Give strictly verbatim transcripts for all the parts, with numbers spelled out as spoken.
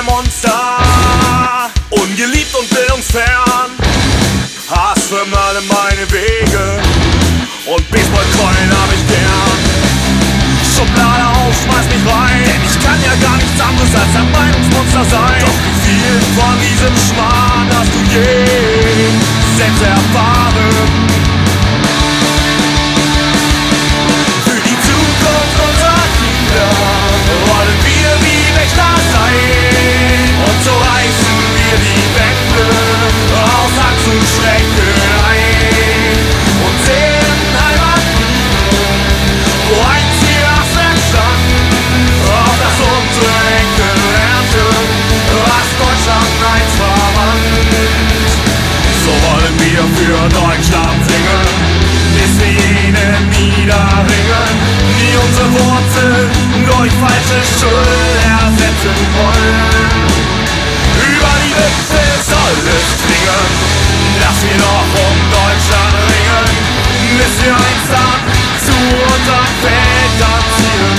Monster, ungeliebt und bildungsfern. Hass vermale meine Wege und Baseballkeulen hab ich gern. Schublade auf, schmeiß mich rein, denn ich kann ja gar nichts anderes als ein Meinungsmonster sein. Doch wie viel von diesem Schmarrn hast du je selbst erfahren? Für die Zukunft unserer Kinder wollen wir wie Wächter sein, und so reißen wir die Wände aus Angst und Schrecken ein und sehen Heimaten, wo einst die Rasse stand, auf das unsere Enkel ernten, was Deutschland einst verwandt. So wollen wir für Deutschland singen, bis wir jenen niederringen, die unsere Wurzeln durch falsche Schuld ersetzen wollen. Über die Lippe soll es klingen, dass wir noch um Deutschland ringen, bis wir einsam zu unseren Vätern ziehen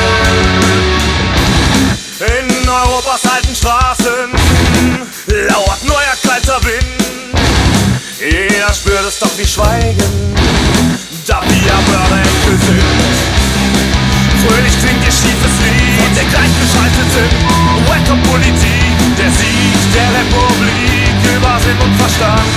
sollen. In Europas alten Straßen lauert neuer kalter Wind. Jeder spürt es, doch wir schweigen, da wir Mörderenkel sind. Fröhlich klingt ihr schiefes Lied und der gleichgeschalteten Welcome-Politik, der Sieg der Republik über Sinn und Verstand.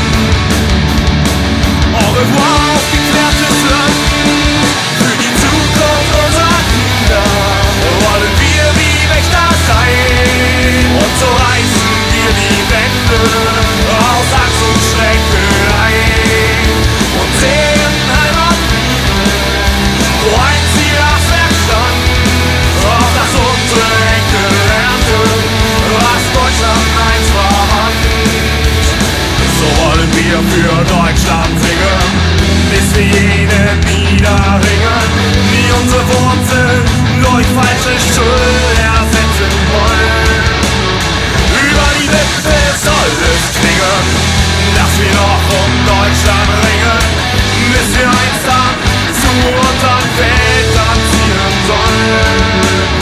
Au revoir, aufgeklärtes Land, für die Zukunft unserer Kinder wollen wir wie Wächter sein, und so reißen wir die Wände aus Angst und Schrecken ein und sehen Heimaten, wo einst die Rasse stand, auf das unsere Enkel ernten, was Deutschland einst verwandt. So wollen wir für Deutschland singen, bis wir jeden niederringen, die unsere Wurzeln durch falsche Schuld ersetzen wollen. Über die Lippe soll es klingen, dass wir noch um Deutschland ringen, bis wir einsam zu unseren Vätern ziehen sollen.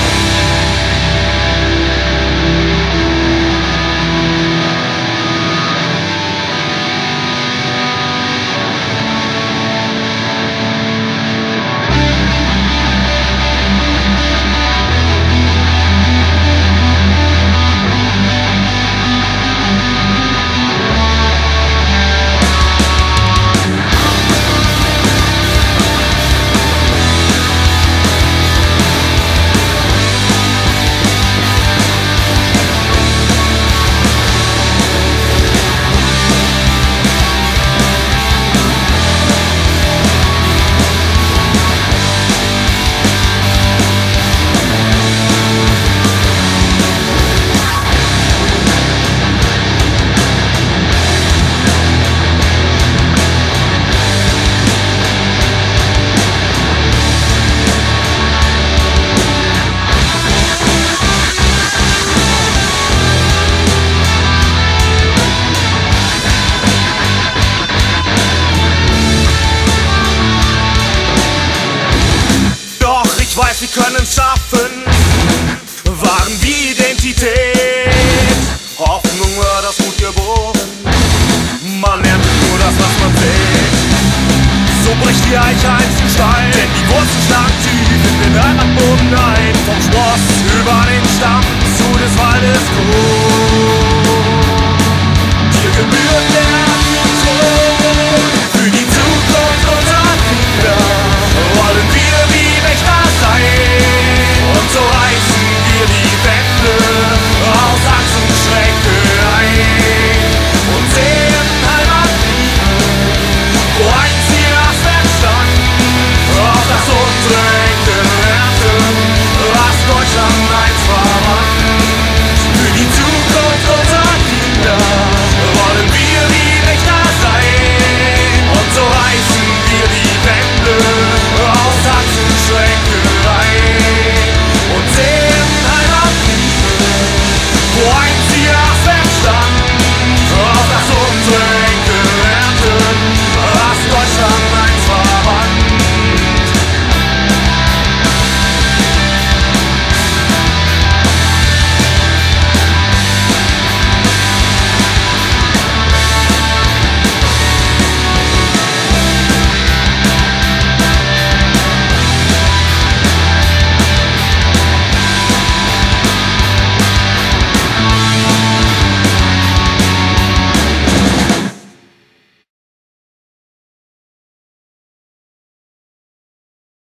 Ich weiß, wir können's schaffen, wahren wie Identität. Hoffnung wird aus Mut geboren, man erntet nur das, was man sieht. So bricht die Eiche einst in Stein, denn die Wurzeln schlagen tief in den Heimatboden ein. Vom Spross über den Stamm